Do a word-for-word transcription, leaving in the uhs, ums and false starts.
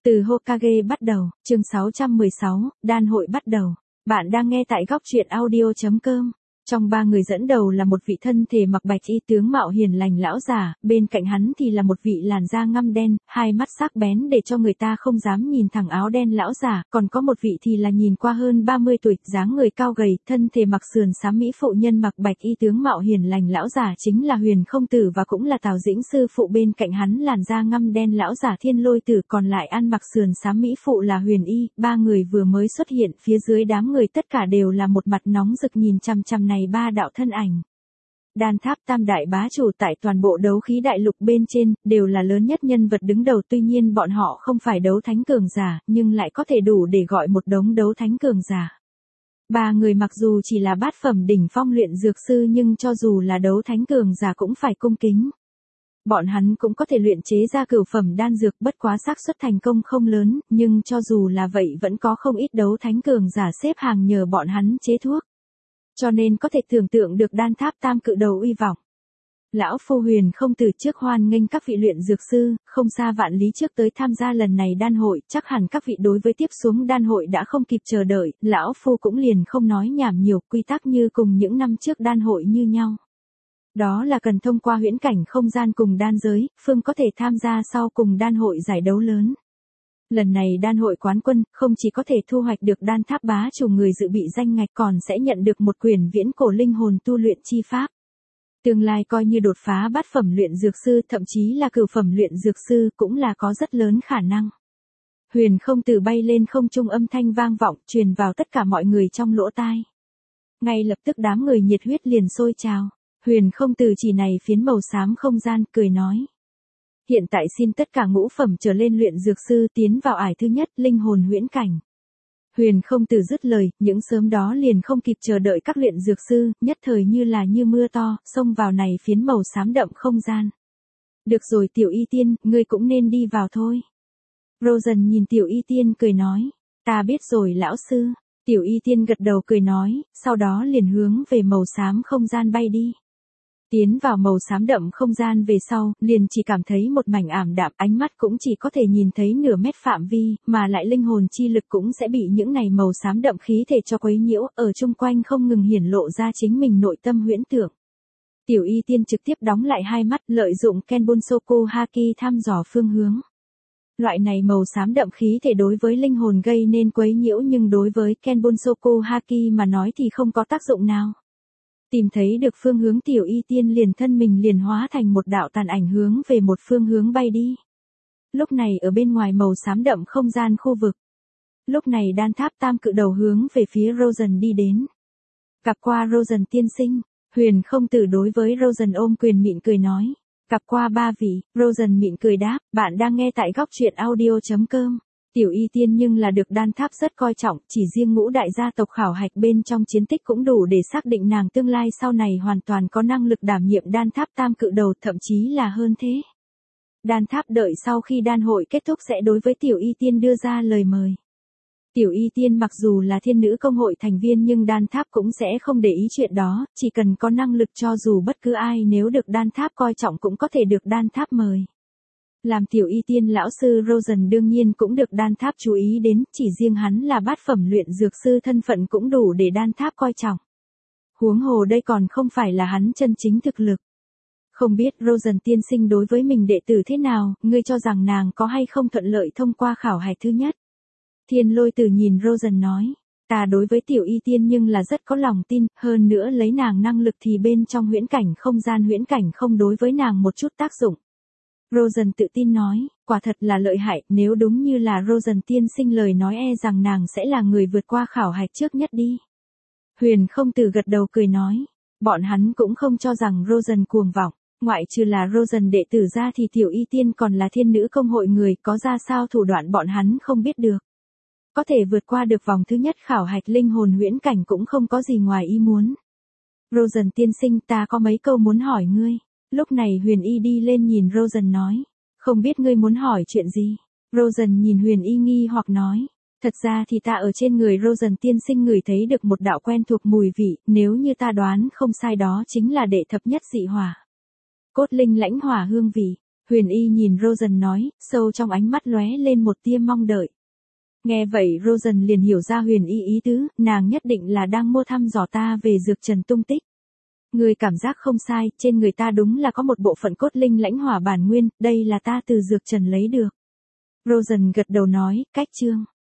Từ Hokage bắt đầu, chương sáu trăm mười sáu, đan hội bắt đầu. Bạn đang nghe tại góc truyện audio chấm com. Trong ba người dẫn đầu là một vị thân thể mặc bạch y tướng mạo hiền lành lão giả, bên cạnh hắn thì là một vị làn da ngăm đen, hai mắt sắc bén để cho người ta không dám nhìn thẳng áo đen lão giả, còn có một vị thì là nhìn qua hơn ba mươi tuổi, dáng người cao gầy, thân thể mặc sườn xám mỹ phụ nhân mặc bạch y tướng mạo hiền lành lão giả chính là Huyền Không Tử và cũng là Tào Dĩnh sư phụ, bên cạnh hắn làn da ngăm đen lão giả Thiên Lôi Tử, còn lại ăn mặc sườn xám mỹ phụ là Huyền Y. Ba người vừa mới xuất hiện, phía dưới đám người tất cả đều là một mặt nóng rực nhìn chằm chằm này ba đạo thân ảnh. Đan Tháp tam đại bá chủ tại toàn bộ đấu khí đại lục bên trên, đều là lớn nhất nhân vật đứng đầu, tuy nhiên bọn họ không phải đấu thánh cường giả, nhưng lại có thể đủ để gọi một đống đấu thánh cường giả. Ba người mặc dù chỉ là bát phẩm đỉnh phong luyện dược sư nhưng cho dù là đấu thánh cường giả cũng phải cung kính. Bọn hắn cũng có thể luyện chế ra cửu phẩm đan dược, bất quá xác suất thành công không lớn, nhưng cho dù là vậy vẫn có không ít đấu thánh cường giả xếp hàng nhờ bọn hắn chế thuốc. Cho nên có thể tưởng tượng được Đan Tháp tam cự đầu uy vọng. Lão phu Huyền Không Tử trước hoan nghênh các vị luyện dược sư, không xa vạn lý trước tới tham gia lần này đan hội, chắc hẳn các vị đối với tiếp xuống đan hội đã không kịp chờ đợi, lão phu cũng liền không nói nhảm nhiều, quy tắc như cùng những năm trước đan hội như nhau. Đó là cần thông qua huyễn cảnh không gian cùng đan giới, phương có thể tham gia sau cùng đan hội giải đấu lớn. Lần này đan hội quán quân, không chỉ có thể thu hoạch được Đan Tháp bá chủ người dự bị danh ngạch, còn sẽ nhận được một quyển viễn cổ linh hồn tu luyện chi pháp. Tương lai coi như đột phá bát phẩm luyện dược sư, thậm chí là cửu phẩm luyện dược sư cũng là có rất lớn khả năng. Huyền Không Tử bay lên không trung, âm thanh vang vọng, truyền vào tất cả mọi người trong lỗ tai. Ngay lập tức đám người nhiệt huyết liền sôi trào. Huyền Không Tử chỉ này phiến màu xám không gian, cười nói. Hiện tại xin tất cả ngũ phẩm trở lên luyện dược sư tiến vào ải thứ nhất, linh hồn huyễn cảnh. Huyền Không Tử dứt lời, những sớm đó liền không kịp chờ đợi các luyện dược sư, nhất thời như là như mưa to, xông vào này phiến màu xám đậm không gian. Được rồi Tiểu Y Tiên, ngươi cũng nên đi vào thôi. Rosen nhìn Tiểu Y Tiên cười nói, ta biết rồi lão sư. Tiểu Y Tiên gật đầu cười nói, sau đó liền hướng về màu xám không gian bay đi. Tiến vào màu xám đậm không gian về sau, liền chỉ cảm thấy một mảnh ảm đạm, ánh mắt cũng chỉ có thể nhìn thấy nửa mét phạm vi, mà lại linh hồn chi lực cũng sẽ bị những này màu xám đậm khí thể cho quấy nhiễu, ở chung quanh không ngừng hiển lộ ra chính mình nội tâm huyễn tưởng. Tiểu Y Tiên trực tiếp đóng lại hai mắt, lợi dụng Kenbunsoku Haki thăm dò phương hướng. Loại này màu xám đậm khí thể đối với linh hồn gây nên quấy nhiễu, nhưng đối với Kenbunsoku Haki mà nói thì không có tác dụng nào. Tìm thấy được phương hướng, Tiểu Y Tiên liền thân mình liền hóa thành một đạo tàn ảnh hướng về một phương hướng bay đi. Lúc này ở bên ngoài màu xám đậm không gian khu vực. Lúc này Đan Tháp tam cự đầu hướng về phía Rosen đi đến. Gặp qua Rosen tiên sinh, Huyền Không Tử đối với Rosen ôm quyền mỉm cười nói. Gặp qua ba vị, Rosen mỉm cười đáp, bạn đang nghe tại góc truyện audio chấm com. Tiểu Y Tiên nhưng là được Đan Tháp rất coi trọng, chỉ riêng ngũ đại gia tộc khảo hạch bên trong chiến tích cũng đủ để xác định nàng tương lai sau này hoàn toàn có năng lực đảm nhiệm Đan Tháp tam cự đầu, thậm chí là hơn thế. Đan Tháp đợi sau khi đan hội kết thúc sẽ đối với Tiểu Y Tiên đưa ra lời mời. Tiểu Y Tiên mặc dù là thiên nữ công hội thành viên nhưng Đan Tháp cũng sẽ không để ý chuyện đó, chỉ cần có năng lực cho dù bất cứ ai nếu được Đan Tháp coi trọng cũng có thể được Đan Tháp mời. Làm Tiểu Y Tiên lão sư Rosen đương nhiên cũng được Đan Tháp chú ý đến, chỉ riêng hắn là bát phẩm luyện dược sư thân phận cũng đủ để Đan Tháp coi trọng. Huống hồ đây còn không phải là hắn chân chính thực lực. Không biết Rosen tiên sinh đối với mình đệ tử thế nào, ngươi cho rằng nàng có hay không thuận lợi thông qua khảo hạch thứ nhất? Thiên Lôi Tử nhìn Rosen nói, ta đối với Tiểu Y Tiên nhưng là rất có lòng tin, hơn nữa lấy nàng năng lực thì bên trong huyễn cảnh không gian huyễn cảnh không đối với nàng một chút tác dụng. Rosen tự tin nói, quả thật là lợi hại, nếu đúng như là Rosen tiên sinh lời nói e rằng nàng sẽ là người vượt qua khảo hạch trước nhất đi. Huyền Không Tử gật đầu cười nói, bọn hắn cũng không cho rằng Rosen cuồng vọng, ngoại trừ là Rosen đệ tử ra thì Tiểu Y Tiên còn là thiên nữ công hội người, có ra sao thủ đoạn bọn hắn không biết được. Có thể vượt qua được vòng thứ nhất khảo hạch linh hồn huyễn cảnh cũng không có gì ngoài ý muốn. Rosen tiên sinh, ta có mấy câu muốn hỏi ngươi. Lúc này Huyền Y đi lên nhìn Rosen nói, không biết ngươi muốn hỏi chuyện gì? Rosen nhìn Huyền Y nghi hoặc nói, thật ra thì ta ở trên người Rosen tiên sinh ngửi thấy được một đạo quen thuộc mùi vị, nếu như ta đoán không sai đó chính là đệ thập nhất dị hỏa. Cốt linh lãnh hỏa hương vị. Huyền Y nhìn Rosen nói, sâu trong ánh mắt lóe lên một tia mong đợi. Nghe vậy Rosen liền hiểu ra Huyền Y ý tứ, nàng nhất định là đang mua thăm dò ta về Dược Trần tung tích. Người cảm giác không sai, trên người ta đúng là có một bộ phận cốt linh lãnh hỏa bản nguyên, đây là ta từ Dược Trần lấy được. Rosen gật đầu nói, cách chương.